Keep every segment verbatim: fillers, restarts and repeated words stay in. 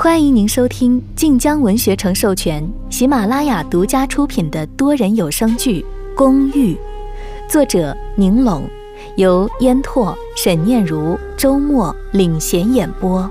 欢迎您收听晋江文学城授权、喜马拉雅独家出品的多人有声剧《公寓》，作者宁拢，由烟拓、沈念如、周末领衔演播。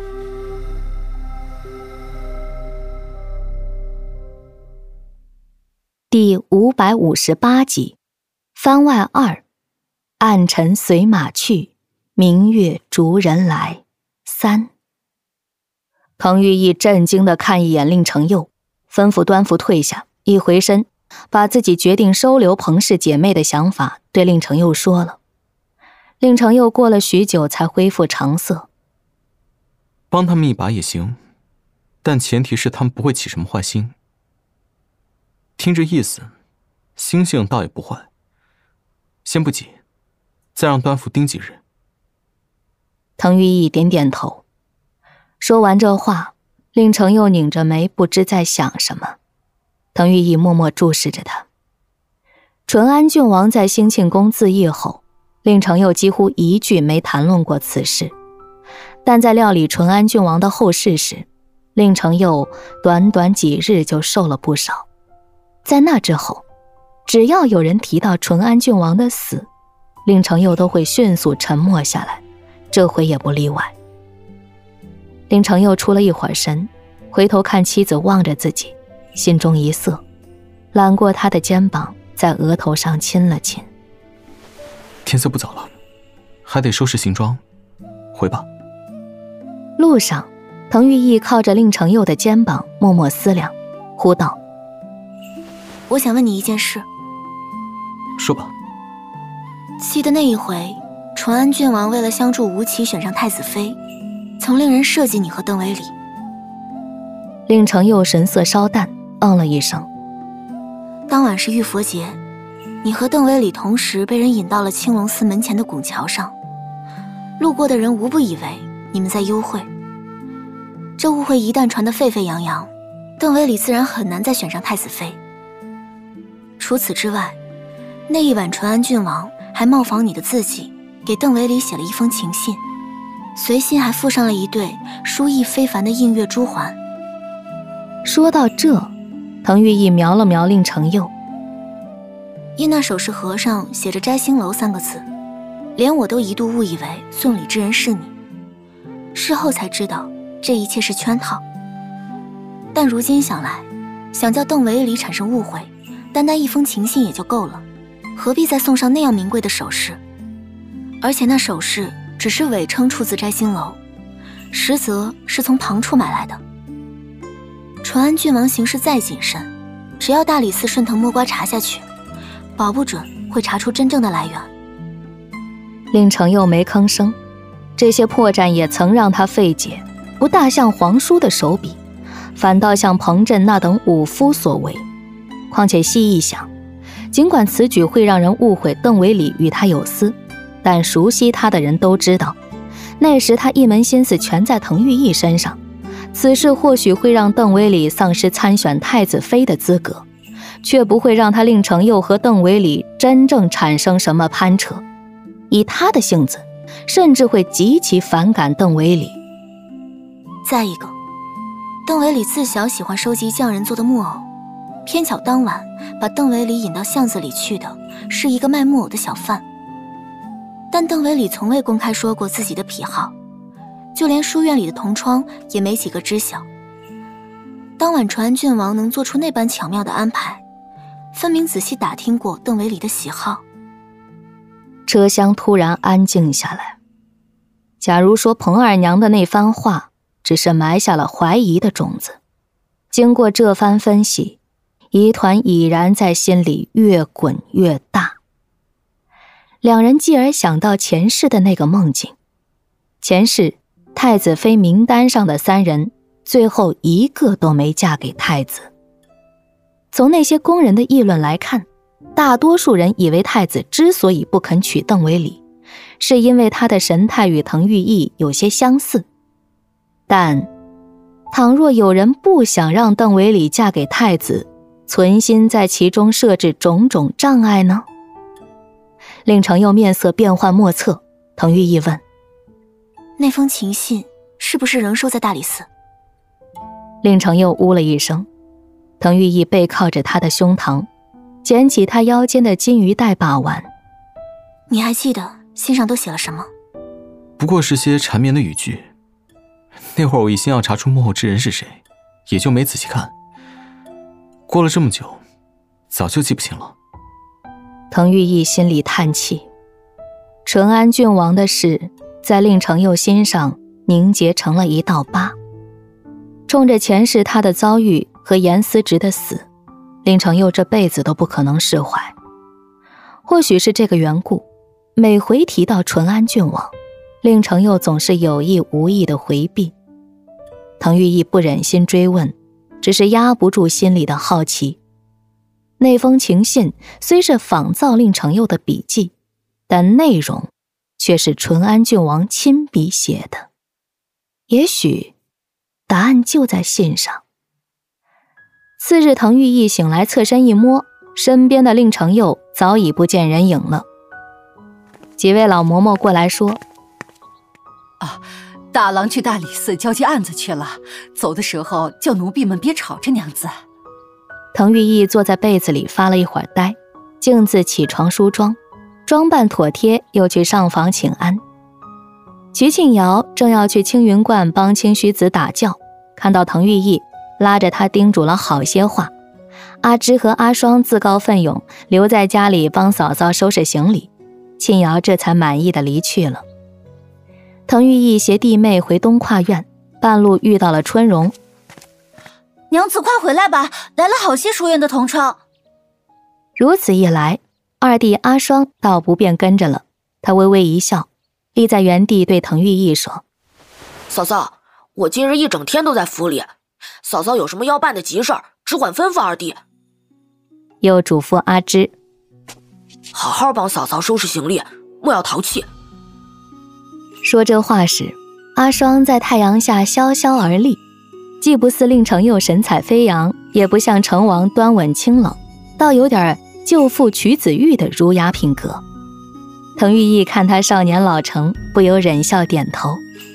第五百五十八集，番外二，暗尘随马去，明月逐人来。三。滕玉义震惊地看一眼令程佑，吩咐端服退下，一回身把自己决定收留彭氏姐妹的想法对令程佑说了。令程佑过了许久才恢复常色。 帮他们一把也行，但前提是他们不会起什么坏心。听这意思，心性倒也不坏。先不急，再让端服盯几日。 滕玉义点点头。说完这话，令程佑拧着眉不知在想什么。滕玉义默默注视着他。淳安郡王在兴庆宫自缢后，令程佑几乎一句没谈论过此事，但在料理淳安郡王的后事时，令程佑短短几日就瘦了不少。在那之后，只要有人提到淳安郡王的死，令程佑都会迅速沉默下来，这回也不例外。令程佑出了一会儿神，回头看妻子望着自己，心中一涩，揽过他的肩膀，在额头上亲了亲。 天色不早了，还得收拾行装，回吧。 路上，滕玉义靠着令程佑的肩膀默默思量，忽道： 我想问你一件事。 说吧。 记得那一回，淳安郡王为了相助吴起选上太子妃，曾令人设计你和邓韦礼。 令程佑神色稍淡，嗯了一声。 当晚是浴佛节，你和邓韦礼同时被人引到了青龙寺门前的拱桥上，路过的人无不以为你们在幽会。这误会一旦传得沸沸扬扬，邓韦礼自然很难再选上太子妃。除此之外，那一晚淳安郡王还冒仿你的字迹，给邓韦礼写了一封情信，随信还附上了一对书意非凡的映月珠环。 说到这，滕玉义瞄了瞄令程佑。 因那首饰盒上写着摘星楼三个字，连我都一度误以为送礼之人是你，事后才知道这一切是圈套。但如今想来，想叫邓韦礼产生误会，单单一封情信也就够了，何必再送上那样名贵的首饰？而且那首饰只是伪称出自摘星楼，实则是从旁处买来的。淳安郡王行事再谨慎，只要大理寺顺藤摸瓜查下去，保不准会查出真正的来源。 令程佑没吭声，这些破绽也曾让他费解，不大像皇叔的手笔，反倒像彭震那等武夫所为。况且细一想，尽管此举会让人误会邓韦礼与他有私，但熟悉他的人都知道，那时他一门心思全在滕玉义身上。此事或许会让邓韦礼丧失参选太子妃的资格，却不会让他令程佑和邓韦礼真正产生什么攀扯。以他的性子，甚至会极其反感邓韦礼。 再一个，邓韦礼自小喜欢收集匠人做的木偶，偏巧当晚把邓韦礼引到巷子里去的是一个卖木偶的小贩。但邓韦礼从未公开说过自己的癖好，就连书院里的同窗也没几个知晓。当晚淳安郡王能做出那般巧妙的安排，分明仔细打听过邓韦礼的喜好。 车厢突然安静下来。假如说彭二娘的那番话只是埋下了怀疑的种子，经过这番分析，疑团已然在心里越滚越大。两人继而想到前世的那个梦境，前世太子妃名单上的三人，最后一个都没嫁给太子。从那些宫人的议论来看，大多数人以为太子之所以不肯娶邓韦礼，是因为他的神态与滕玉义有些相似。但倘若有人不想让邓韦礼嫁给太子，存心在其中设置种种障碍呢？令程佑面色变幻莫测，滕玉义问： 那封情信是不是仍收在大理寺？ 令程又呜了一声，滕玉义背靠着他的胸膛，捡起他腰间的金鱼带把玩。 你还记得信上都写了什么？ 不过是些缠绵的语句。那会儿我一心要查出幕后之人是谁，也就没仔细看。过了这么久，早就记不清了。 滕玉义心里叹气，淳安郡王的事在令程佑心上凝结成了一道疤。冲着前世他的遭遇和严思直的死，令程佑这辈子都不可能释怀。或许是这个缘故，每回提到淳安郡王，令程佑总是有意无意的回避。滕玉义不忍心追问，只是压不住心里的好奇。那封情信虽是仿造令程佑的笔记，但内容却是淳安郡王亲笔写的。也许答案就在信上。次日，滕玉义醒来，侧身一摸，身边的令程佑早已不见人影了。几位老嬷嬷过来说： 啊，大郎去大理寺交接案子去了，走的时候叫奴婢们别吵着娘子。 滕玉义坐在被子里发了一会儿呆，径自起床梳妆，装扮妥帖，又去上房请安。瞿庆瑶正要去青云观帮清虚子打醮，看到滕玉义，拉着他叮嘱了好些话。阿芝和阿双自告奋勇留在家里帮嫂嫂收拾行李，庆瑶这才满意的离去了。滕玉义携弟妹回东跨院，半路遇到了春荣。 娘子快回来吧，来了好些书院的同窗。 如此一来，二弟阿双倒不便跟着了。他微微一笑，立在原地对滕玉义说： 嫂嫂，我今日一整天都在府里，嫂嫂有什么要办的急事儿，只管吩咐二弟。 又嘱咐阿芝： 好好帮嫂嫂收拾行李，莫要淘气。 说这话时，阿双在太阳下萧萧而立，既不似令程佑神采飞扬，也不像成王端稳清冷，倒有点舅父瞿子玉的儒雅品格。滕玉义看他少年老成，不由忍笑点头。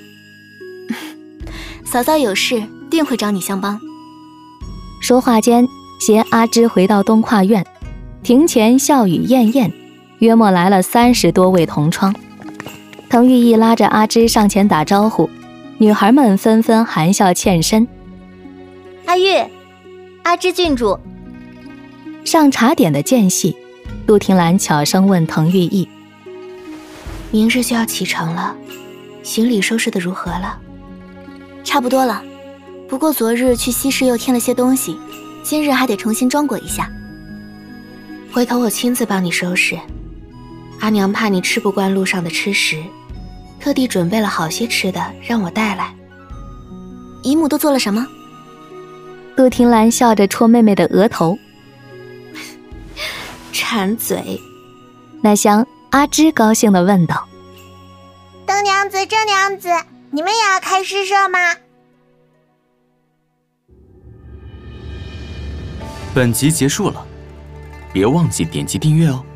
嫂嫂有事定会找你相帮。 说话间，携阿芝回到东跨院，庭前笑语晏晏，约莫来了三十多位同窗。滕玉义拉着阿芝上前打招呼，女孩们纷纷含笑欠身。 阿玉，阿芝郡主。 上茶点的间隙，陆庭兰悄声问滕玉义： 明日就要启程了，行李收拾得如何了？差不多了，不过昨日去西市又添了些东西，今日还得重新装裹一下。回头我亲自帮你收拾。阿娘怕你吃不惯路上的吃食，特地准备了好些吃的让我带来。姨母都做了什么？ 陆庭兰笑着戳妹妹的额头， 馋嘴。 那厢阿芝高兴地问道： 邓娘子、郑娘子，你们也要开诗社吗？ 本集结束了，别忘记点击订阅哦。